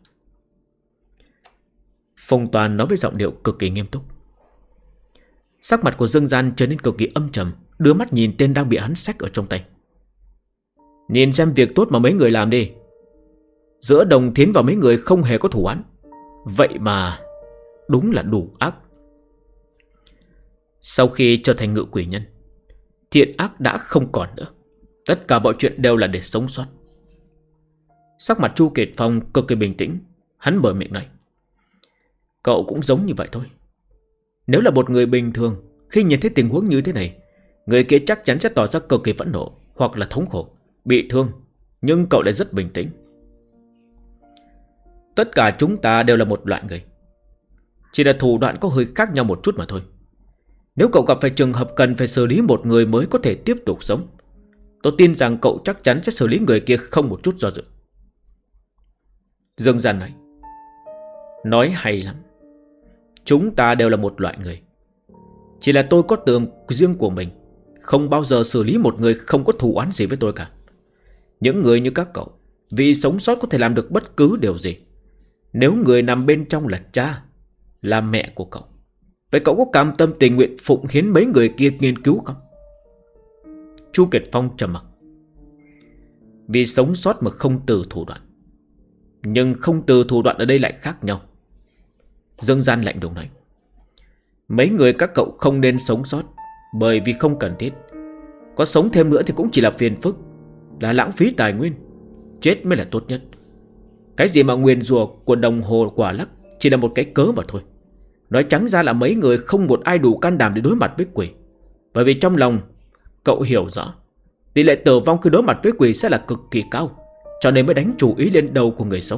Phùng Toàn nói với giọng điệu cực kỳ nghiêm túc. Sắc mặt của Dương Gian trở nên cực kỳ âm trầm, đưa mắt nhìn tên đang bị hắn xách ở trong tay. Nhìn xem việc tốt mà mấy người làm đi. Giữa Đồng Thiến và mấy người không hề có thù oán, vậy mà đúng là đủ ác. Sau khi trở thành ngự quỷ nhân, thiện ác đã không còn nữa. Tất cả mọi chuyện đều là để sống sót. Sắc mặt Chu Kiệt Phong cực kỳ bình tĩnh. Hắn mở miệng nói: Cậu cũng giống như vậy thôi. Nếu là một người bình thường, khi nhìn thấy tình huống như thế này, người kia chắc chắn sẽ tỏ ra cực kỳ phẫn nộ, hoặc là thống khổ, bị thương. Nhưng cậu lại rất bình tĩnh. Tất cả chúng ta đều là một loại người, chỉ là thủ đoạn có hơi khác nhau một chút mà thôi. Nếu cậu gặp phải trường hợp cần phải xử lý một người mới có thể tiếp tục sống, tôi tin rằng cậu chắc chắn sẽ xử lý người kia không một chút do dự. Dương Gian nói hay lắm. Chúng ta đều là một loại người. Chỉ là tôi có tường riêng của mình, không bao giờ xử lý một người không có thù oán gì với tôi cả. Những người như các cậu, vì sống sót có thể làm được bất cứ điều gì. Nếu người nằm bên trong là cha, là mẹ của cậu, vậy cậu có cam tâm tình nguyện phụng hiến mấy người kia nghiên cứu không? Chu Kiệt Phong trầm mặc. Vì sống sót mà không từ thủ đoạn. Nhưng không từ thủ đoạn ở đây lại khác nhau. Dương Gian lạnh lùng nói. Mấy người các cậu không nên sống sót, bởi vì không cần thiết. Có sống thêm nữa thì cũng chỉ là phiền phức, là lãng phí tài nguyên. Chết mới là tốt nhất. Cái gì mà nguyền rủa của đồng hồ quả lắc chỉ là một cái cớ mà thôi. Nói trắng ra là mấy người không một ai đủ can đảm để đối mặt với quỷ. Bởi vì trong lòng cậu hiểu rõ tỷ lệ tử vong khi đối mặt với quỷ sẽ là cực kỳ cao, cho nên mới đánh chủ ý lên đầu của người sống.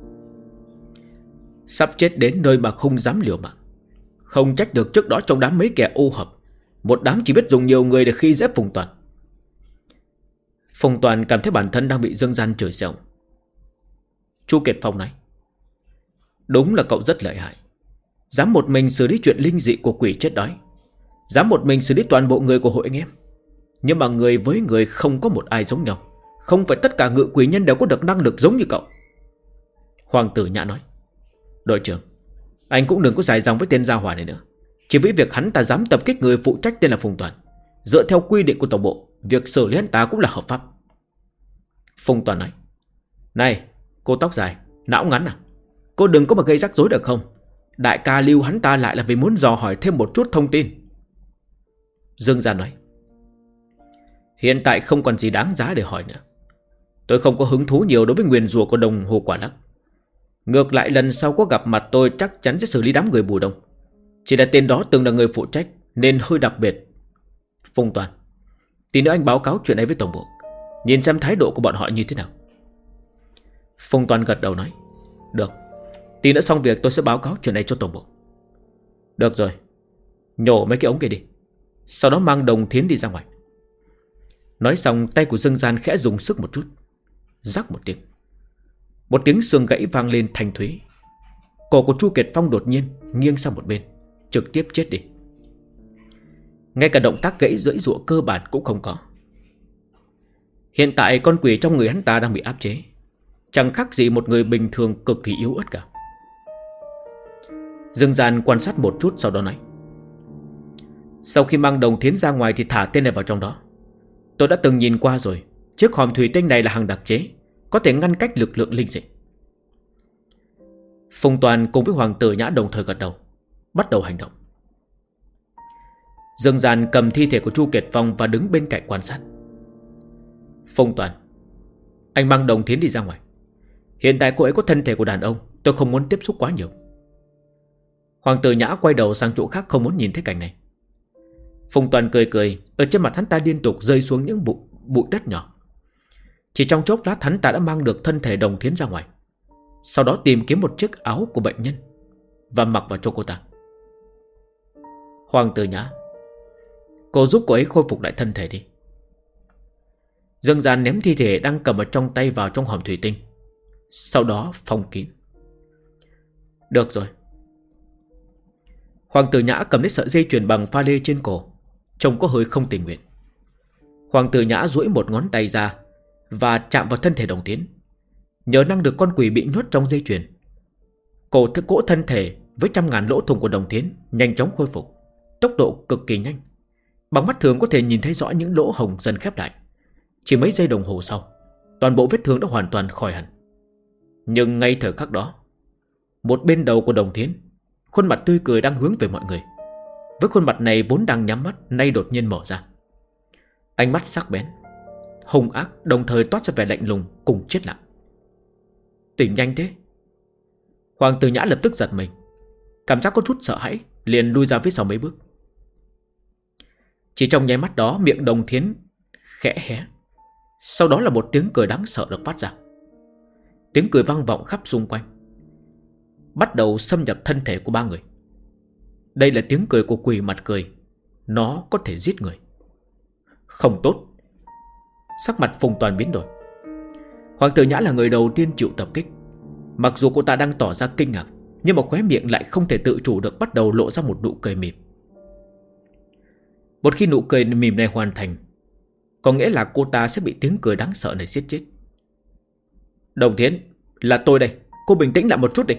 Sắp chết đến nơi mà không dám liều mạng. Không trách được trước đó trong đám mấy kẻ ô hợp, một đám chỉ biết dùng nhiều người để khi dễ Phùng Toàn. Phùng Toàn cảm thấy bản thân đang bị Dương Gian chửi xẻo. Chu Kiệt Phong nói. Đúng là cậu rất lợi hại. Dám một mình xử lý chuyện linh dị của quỷ chết đói, dám một mình xử lý toàn bộ người của hội anh em. Nhưng mà người với người không có một ai giống nhau. Không phải tất cả ngự quỷ nhân đều có được năng lực giống như cậu. Hoàng Tử Nhã nói. Đội trưởng, anh cũng đừng có dài dòng với tên gia hỏa này nữa. Chỉ với việc hắn ta dám tập kích người phụ trách tên là Phùng Toàn, dựa theo quy định của tổng bộ, việc xử lý hắn ta cũng là hợp pháp. Phùng Toàn nói. Này, cô tóc dài, não ngắn à? Cô đừng có mà gây rắc rối được không? Đại ca lưu hắn ta lại là vì muốn dò hỏi thêm một chút thông tin. Dương Gia nói. Hiện tại không còn gì đáng giá để hỏi nữa. Tôi không có hứng thú nhiều đối với nguyền rủa của đồng hồ quả lắc. Ngược lại lần sau có gặp mặt tôi chắc chắn sẽ xử lý đám người Bù Đông. Chỉ là tên đó từng là người phụ trách nên hơi đặc biệt. Phùng Toàn, tí nữa anh báo cáo chuyện ấy với tổng bộ, nhìn xem thái độ của bọn họ như thế nào. Phùng Toàn gật đầu nói. Được, tí nữa xong việc tôi sẽ báo cáo chuyện này cho tổng bộ. Được rồi, nhổ mấy cái ống kia đi, sau đó mang Đồng Thiến đi ra ngoài. Nói xong tay của Dương Gian khẽ dùng sức một chút. Rắc một tiếng. Một tiếng xương gãy vang lên thanh thúy. Cổ của Chu Kiệt Phong đột nhiên nghiêng sang một bên, trực tiếp chết đi. Ngay cả động tác gãy giãy giụa cơ bản cũng không có. Hiện tại con quỷ trong người hắn ta đang bị áp chế, chẳng khác gì một người bình thường cực kỳ yếu ớt cả. Dương Gian quan sát một chút sau đó nói. Sau khi mang Đồng Thiến ra ngoài thì thả tên này vào trong đó. Tôi đã từng nhìn qua rồi, chiếc hòm thủy tinh này là hàng đặc chế, có thể ngăn cách lực lượng linh dị. Phùng Toàn cùng với Hoàng Tử Nhã đồng thời gật đầu, bắt đầu hành động. Dương Gian cầm thi thể của Chu Kiệt Phong và đứng bên cạnh quan sát. Phùng Toàn, anh mang Đồng Thiến đi ra ngoài. Hiện tại cô ấy có thân thể của đàn ông, tôi không muốn tiếp xúc quá nhiều. Hoàng Tử Nhã quay đầu sang chỗ khác, không muốn nhìn thấy cảnh này. Phùng Toàn cười cười, ở trên mặt hắn ta liên tục rơi xuống những bụi đất nhỏ. Chỉ trong chốc lát hắn ta đã mang được thân thể Đồng Thiến ra ngoài, sau đó tìm kiếm một chiếc áo của bệnh nhân và mặc vào cho cô ta. Hoàng Tử Nhã, cô giúp cô ấy khôi phục lại thân thể đi. Dương Gian ném thi thể đang cầm ở trong tay vào trong hòm thủy tinh, sau đó phong kín. Được rồi. Hoàng Tử Nhã cầm lấy sợi dây chuyền bằng pha lê trên cổ, trông có hơi không tình nguyện. Hoàng Tử Nhã duỗi một ngón tay ra và chạm vào thân thể Đồng Thiến. Nhờ năng được con quỷ bị nhốt trong dây chuyền, cỗ thân thể với trăm ngàn lỗ thủng của Đồng Thiến nhanh chóng khôi phục, tốc độ cực kỳ nhanh. Bằng mắt thường có thể nhìn thấy rõ những lỗ hổng dần khép lại. Chỉ mấy giây đồng hồ sau, toàn bộ vết thương đã hoàn toàn khỏi hẳn. Nhưng ngay thời khắc đó, một bên đầu của Đồng Thiến, khuôn mặt tươi cười đang hướng về mọi người. Với khuôn mặt này vốn đang nhắm mắt, nay đột nhiên mở ra. Ánh mắt sắc bén, hung ác, đồng thời toát ra vẻ lạnh lùng cùng chết lặng. Tỉnh nhanh thế. Hoàng Tử Nhã lập tức giật mình, cảm giác có chút sợ hãi, liền lui ra phía sau mấy bước. Chỉ trong nháy mắt đó, miệng Đồng Thiến khẽ hé, sau đó là một tiếng cười đáng sợ được phát ra. Tiếng cười vang vọng khắp xung quanh, bắt đầu xâm nhập thân thể của ba người. Đây là tiếng cười của quỷ mặt cười, nó có thể giết người. Không tốt. Sắc mặt Phùng Toàn biến đổi. Hoàng tử Nhã là người đầu tiên chịu tập kích. Mặc dù cô ta đang tỏ ra kinh ngạc, nhưng mà khóe miệng lại không thể tự chủ được bắt đầu lộ ra một nụ cười mỉm. Một khi nụ cười mỉm này hoàn thành, có nghĩa là cô ta sẽ bị tiếng cười đáng sợ này giết chết. Đồng Thiến, là tôi đây, cô bình tĩnh lại một chút đi.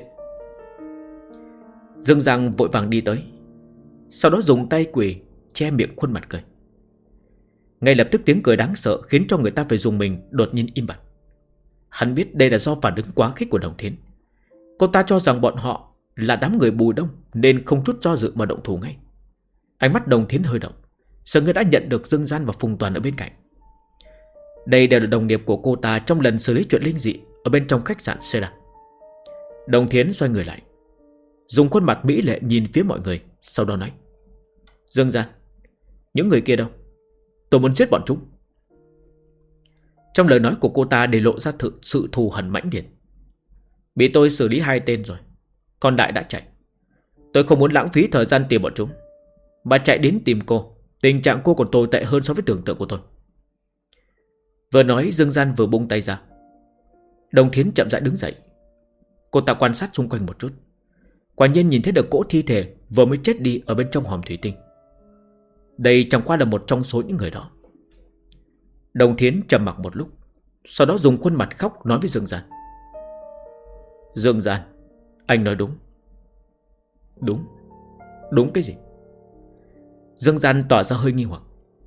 Dương Giang vội vàng đi tới, sau đó dùng tay quỳ che miệng khuôn mặt cười. Ngay lập tức tiếng cười đáng sợ khiến cho người ta phải dùng mình đột nhiên im bặt. Hắn biết đây là do phản ứng quá khích của Đồng Thiến. Cô ta cho rằng bọn họ là đám người Bùi Đông nên không chút do dự mà động thủ ngay. Ánh mắt Đồng Thiến hơi động, sợ người đã nhận được Dương Gian và Phùng Toàn ở bên cạnh. Đây đều là đồng nghiệp của cô ta trong lần xử lý chuyện linh dị ở bên trong khách sạn Seda. Đồng Thiến xoay người lại, dùng khuôn mặt mỹ lệ nhìn phía mọi người, sau đó nói: Dương Gian, những người kia đâu? Tôi muốn giết bọn chúng. Trong lời nói của cô ta để lộ ra sự thù hằn mãnh liệt. Bị tôi xử lý 2 tên rồi, còn đại đã chạy. Tôi không muốn lãng phí thời gian tìm bọn chúng. Bà chạy đến tìm cô, tình trạng cô còn tồi tệ hơn so với tưởng tượng của tôi. Vừa nói Dương Gian vừa buông tay ra. Đồng Thiến chậm rãi đứng dậy. Cô ta quan sát xung quanh một chút, quả nhiên nhìn thấy được cỗ thi thể vừa mới chết đi ở bên trong hòm thủy tinh. Đây chẳng qua là một trong số những người đó. Đồng Thiến trầm mặc một lúc, sau đó dùng khuôn mặt khóc nói với Dương Gian: Dương Gian, anh nói đúng. Đúng? Đúng cái gì? Dương Gian tỏ ra hơi nghi hoặc.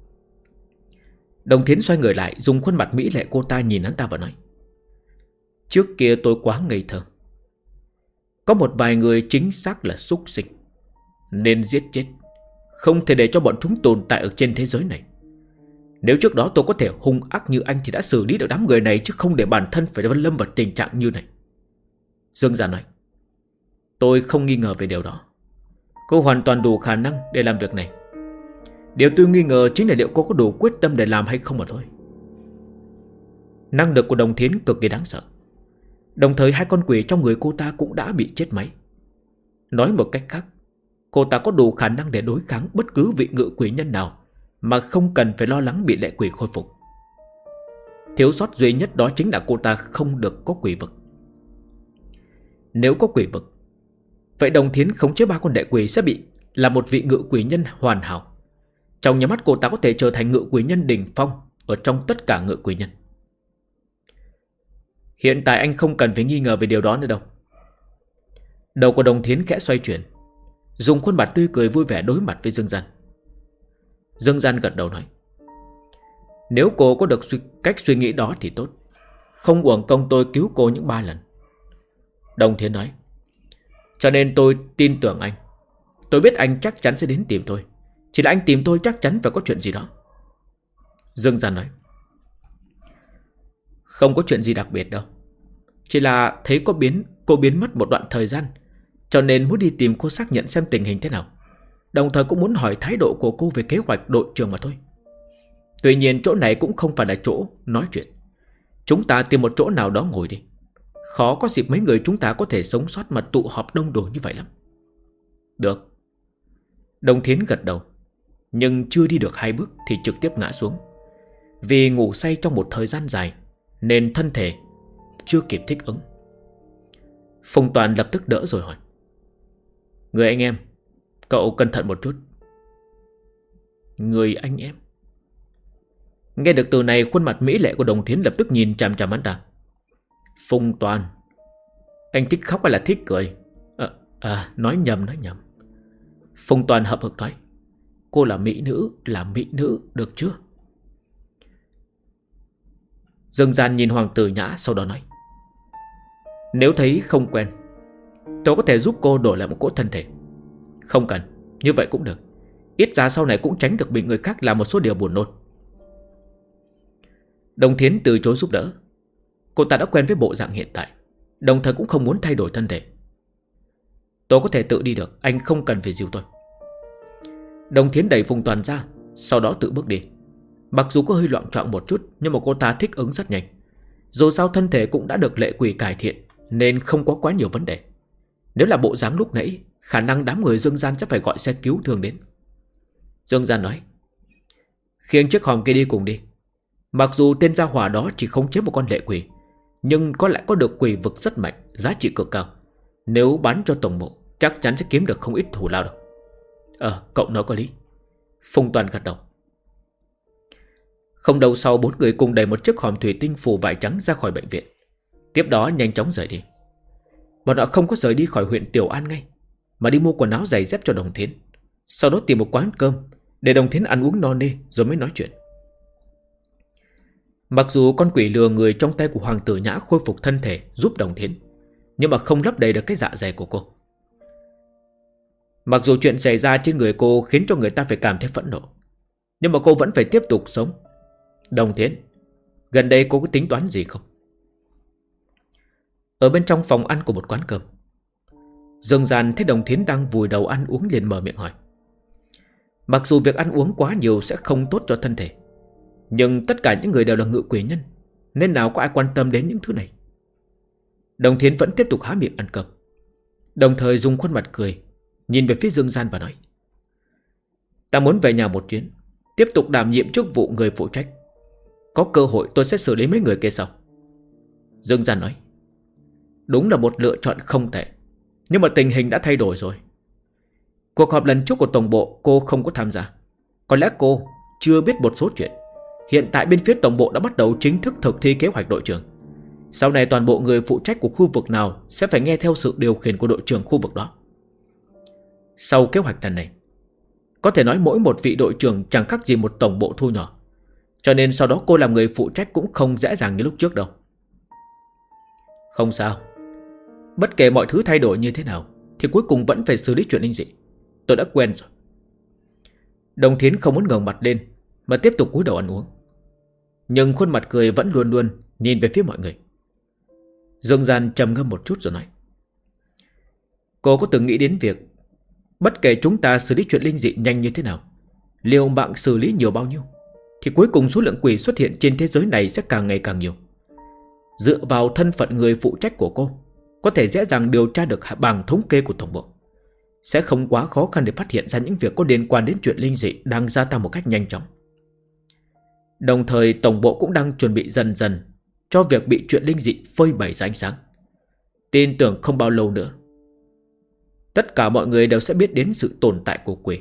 Đồng Thiến xoay người lại, dùng khuôn mặt mỹ lệ cô ta nhìn hắn ta và nói: Trước kia tôi quá ngây thơ. Có một vài người chính xác là súc sinh, nên giết chết. Không thể để cho bọn chúng tồn tại ở trên thế giới này. Nếu trước đó tôi có thể hung ác như anh thì đã xử lý được đám người này, chứ không để bản thân phải lâm vào tình trạng như này. Dương Gian nói: Tôi không nghi ngờ về điều đó. Cô hoàn toàn đủ khả năng để làm việc này. Điều tôi nghi ngờ chính là liệu cô có đủ quyết tâm để làm hay không mà thôi. Năng lực của Đồng Thiến cực kỳ đáng sợ. Đồng thời 2 con quỷ trong người cô ta cũng đã bị chết máy. Nói một cách khác, cô ta có đủ khả năng để đối kháng bất cứ vị ngự quỷ nhân nào mà không cần phải lo lắng bị lệ quỷ khôi phục. Thiếu sót duy nhất đó chính là cô ta không được có quỷ vực. Nếu có quỷ vực, vậy Đồng Thiến khống chế 3 con lệ quỷ sẽ bị là một vị ngự quỷ nhân hoàn hảo. Trong nhà mắt cô ta có thể trở thành ngự quỷ nhân đỉnh phong ở trong tất cả ngự quỷ nhân. Hiện tại anh không cần phải nghi ngờ về điều đó nữa đâu. Đầu của Đồng Thiến khẽ xoay chuyển, dùng khuôn mặt tươi cười vui vẻ đối mặt với Dương Gian. Dương Gian gật đầu nói: Nếu cô có được cách suy nghĩ đó thì tốt. Không uổng công tôi cứu cô những 3 lần. Đồng Thiến nói: Cho nên tôi tin tưởng anh. Tôi biết anh chắc chắn sẽ đến tìm tôi. Chỉ là anh tìm tôi chắc chắn phải có chuyện gì đó. Dương Gian nói: Không có chuyện gì đặc biệt đâu. Chỉ là thấy cô biến mất một đoạn thời gian, cho nên muốn đi tìm cô xác nhận xem tình hình thế nào. Đồng thời cũng muốn hỏi thái độ của cô về kế hoạch đội trưởng mà thôi. Tuy nhiên chỗ này cũng không phải là chỗ nói chuyện. Chúng ta tìm một chỗ nào đó ngồi đi. Khó có dịp mấy người chúng ta có thể sống sót mà tụ họp đông đủ như vậy lắm. Được. Đồng Thiến gật đầu, nhưng chưa đi được 2 bước thì trực tiếp ngã xuống. Vì ngủ say trong một thời gian dài nên thân thể chưa kịp thích ứng. Phùng Toàn lập tức đỡ rồi hỏi: Người anh em, cậu cẩn thận một chút. Người anh em? Nghe được từ này, khuôn mặt mỹ lệ của Đồng Thiến lập tức nhìn chằm chằm hắn ta. Phùng Toàn, anh thích khóc hay là thích cười? Nói nhầm. Phùng Toàn hậm hực nói: Cô là mỹ nữ, được chưa? Dương Gian nhìn Hoàng tử Nhã, sau đó nói: Nếu thấy không quen, tôi có thể giúp cô đổi lại một cỗ thân thể. Không cần, như vậy cũng được. Ít ra sau này cũng tránh được bị người khác làm một số điều buồn nôn. Đồng Thiến từ chối giúp đỡ. Cô ta đã quen với bộ dạng hiện tại, đồng thời cũng không muốn thay đổi thân thể. Tôi có thể tự đi được, anh không cần phải dìu tôi. Đồng Thiến đẩy Phùng Toàn ra, sau đó tự bước đi. Mặc dù có hơi loạng choạng một chút, nhưng mà cô ta thích ứng rất nhanh. Dù sao thân thể cũng đã được lệ quỷ cải thiện, nên không có quá nhiều vấn đề. Nếu là bộ dáng lúc nãy, khả năng đám người Dương Gian chắc phải gọi xe cứu thương đến. Dương Gian nói: khiêng chiếc hòm kia đi cùng đi. Mặc dù tên gia hỏa đó chỉ khống chế một con lệ quỷ, nhưng có lẽ có được quỷ vực rất mạnh, giá trị cực cao. Nếu bán cho tổng bộ, chắc chắn sẽ kiếm được không ít thù lao đâu. Cậu nói có lý. Phùng Toàn gật đầu. Không lâu sau, 4 người cùng đẩy một chiếc hòm thủy tinh phủ vải trắng ra khỏi bệnh viện. Tiếp đó nhanh chóng rời đi. Bọn họ không có rời đi khỏi huyện Tiểu An ngay, mà đi mua quần áo giày dép cho Đồng Thiến. Sau đó tìm một quán cơm để Đồng Thiến ăn uống no nê rồi mới nói chuyện. Mặc dù con quỷ lừa người trong tay của Hoàng tử Nhã khôi phục thân thể giúp Đồng Thiến, nhưng mà không lấp đầy được cái dạ dày của cô. Mặc dù chuyện xảy ra trên người cô khiến cho người ta phải cảm thấy phẫn nộ, nhưng mà cô vẫn phải tiếp tục sống. Đồng Thiến, gần đây cô có tính toán gì không? Ở bên trong phòng ăn của một quán cơm, Dương Gian thấy Đồng Thiến đang vùi đầu ăn uống liền mở miệng hỏi. Mặc dù việc ăn uống quá nhiều sẽ không tốt cho thân thể, nhưng tất cả những người đều là ngự quỷ nhân, nên nào có ai quan tâm đến những thứ này. Đồng Thiến vẫn tiếp tục há miệng ăn cơm, đồng thời dùng khuôn mặt cười nhìn về phía Dương Gian và nói: ta muốn về nhà một chuyến, tiếp tục đảm nhiệm chức vụ người phụ trách. Có cơ hội tôi sẽ xử lý mấy người kia sau. Dương Gian nói: đúng là một lựa chọn không tệ, nhưng mà tình hình đã thay đổi rồi. Cuộc họp lần trước của tổng bộ cô không có tham gia, có lẽ cô chưa biết một số chuyện. Hiện tại bên phía tổng bộ đã bắt đầu chính thức thực thi kế hoạch đội trưởng. Sau này toàn bộ người phụ trách của khu vực nào sẽ phải nghe theo sự điều khiển của đội trưởng khu vực đó. Sau kế hoạch lần này, có thể nói mỗi một vị đội trưởng chẳng khác gì một tổng bộ thu nhỏ. Cho nên sau đó cô làm người phụ trách cũng không dễ dàng như lúc trước đâu. Không sao, bất kể mọi thứ thay đổi như thế nào thì cuối cùng vẫn phải xử lý chuyện linh dị. Tôi đã quen rồi. Đồng Thiến không muốn ngẩng mặt lên mà tiếp tục cúi đầu ăn uống, nhưng khuôn mặt cười vẫn luôn luôn nhìn về phía mọi người. Dương Gian trầm ngâm một chút rồi nói: cô có từng nghĩ đến việc bất kể chúng ta xử lý chuyện linh dị nhanh như thế nào, liều mạng xử lý nhiều bao nhiêu, thì cuối cùng số lượng quỷ xuất hiện trên thế giới này sẽ càng ngày càng nhiều. Dựa vào thân phận người phụ trách của cô, có thể dễ dàng điều tra được bảng thống kê của tổng bộ. Sẽ không quá khó khăn để phát hiện ra những việc có liên quan đến chuyện linh dị đang gia tăng một cách nhanh chóng. Đồng thời tổng bộ cũng đang chuẩn bị dần dần cho việc bị chuyện linh dị phơi bày ra ánh sáng. Tin tưởng không bao lâu nữa, tất cả mọi người đều sẽ biết đến sự tồn tại của quỷ.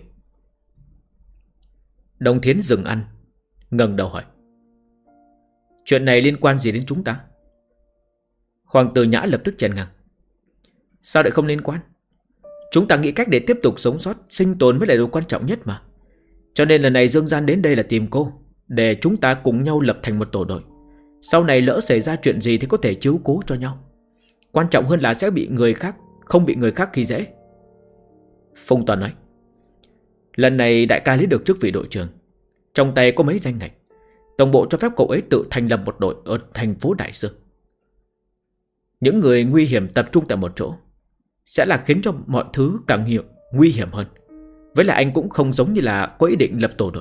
Đồng Thiến dừng ăn, ngẩng đầu hỏi: chuyện này liên quan gì đến chúng ta? Hoàng tử Nhã lập tức chèn ngang: sao lại không liên quan? Chúng ta nghĩ cách để tiếp tục sống sót, sinh tồn mới là điều quan trọng nhất mà. Cho nên lần này Dương Gian đến đây là tìm cô, để chúng ta cùng nhau lập thành một tổ đội. Sau này lỡ xảy ra chuyện gì thì có thể chiếu cố cho nhau. Quan trọng hơn là sẽ bị người khác, không bị người khác khi dễ. Phùng Toàn nói: lần này đại ca lấy được chức vị đội trưởng, trong tay có mấy danh ngạch. Tổng bộ cho phép cậu ấy tự thành lập một đội ở thành phố Đại Sương. Những người nguy hiểm tập trung tại một chỗ sẽ là khiến cho mọi thứ càng nhiều nguy hiểm hơn. Với lại anh cũng không giống như là có ý định lập tổ đội.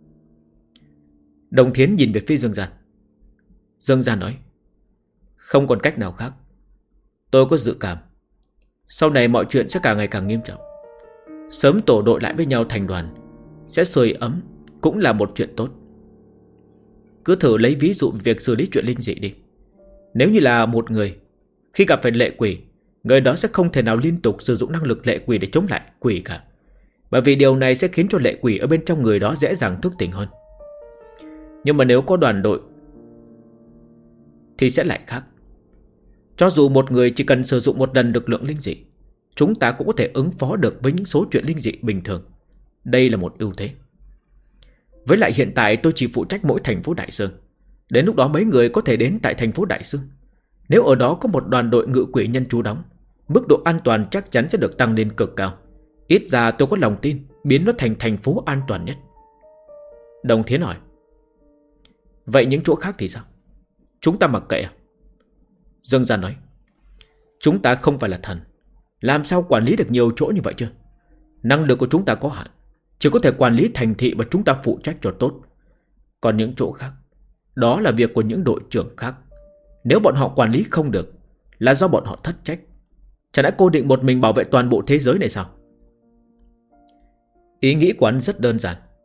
Đồng Thiến nhìn về phía Dương Gian. Dương Gian nói: không còn cách nào khác. Tôi có dự cảm sau này mọi chuyện sẽ càng ngày càng nghiêm trọng. Sớm tổ đội lại với nhau thành đoàn sẽ sưởi ấm cũng là một chuyện tốt. Cứ thử lấy ví dụ việc xử lý chuyện linh dị đi. Nếu như là một người, khi gặp phải lệ quỷ, người đó sẽ không thể nào liên tục sử dụng năng lực lệ quỷ để chống lại quỷ cả. Bởi vì điều này sẽ khiến cho lệ quỷ ở bên trong người đó dễ dàng thức tỉnh hơn. Nhưng mà nếu có đoàn đội thì sẽ lại khác. Cho dù một người chỉ cần sử dụng một lần lực lượng linh dị, chúng ta cũng có thể ứng phó được với những số chuyện linh dị bình thường. Đây là một ưu thế. Với lại hiện tại tôi chỉ phụ trách mỗi thành phố Đại Sương. Đến lúc đó mấy người có thể đến tại thành phố Đại Sương. Nếu ở đó có một đoàn đội ngự quỷ nhân trú đóng, mức độ an toàn chắc chắn sẽ được tăng lên cực cao. Ít ra tôi có lòng tin biến nó thành thành phố an toàn nhất. Đồng Thiến hỏi: vậy những chỗ khác thì sao? Chúng ta mặc kệ à? Dương Gian nói: chúng ta không phải là thần, làm sao quản lý được nhiều chỗ như vậy chứ? Năng lực của chúng ta có hạn, chỉ có thể quản lý thành thị mà chúng ta phụ trách cho tốt. Còn những chỗ khác, đó là việc của những đội trưởng khác. Nếu bọn họ quản lý không được, là do bọn họ thất trách. Chẳng lẽ cô định một mình bảo vệ toàn bộ thế giới này sao? Ý nghĩ của anh rất đơn giản.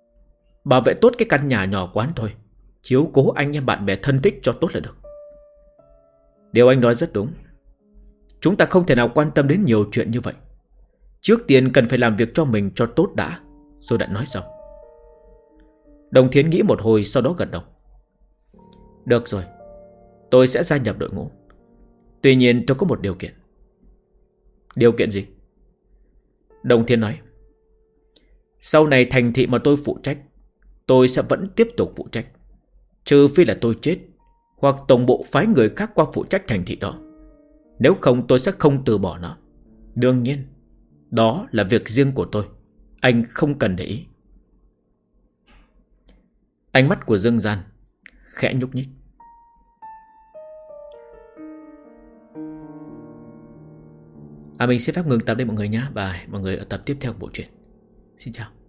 bảo vệ tốt cái căn nhà nhỏ quán thôi. Chiếu cố anh em bạn bè thân thích cho tốt là được. Điều anh nói rất đúng. Chúng ta không thể nào quan tâm đến nhiều chuyện như vậy. Trước tiên cần phải làm việc cho mình cho tốt đã, rồi đã nói sau. Đồng Thiến nghĩ một hồi, sau đó gật đầu. Được rồi, tôi sẽ gia nhập đội ngũ. Tuy nhiên tôi có một điều kiện. Điều kiện gì? Đồng Thiên nói. Sau này thành thị mà tôi phụ trách, tôi sẽ vẫn tiếp tục phụ trách, trừ phi là tôi chết, hoặc tổng bộ phái người khác qua phụ trách thành thị đó. Nếu không tôi sẽ không từ bỏ nó. Đương nhiên, đó là việc riêng của tôi, anh không cần để ý. Ánh mắt của Dương Gian khẽ nhúc nhích. Mình xin phép ngừng tập đây mọi người nhé. Và mọi người ở tập tiếp theo của bộ truyện. Xin chào.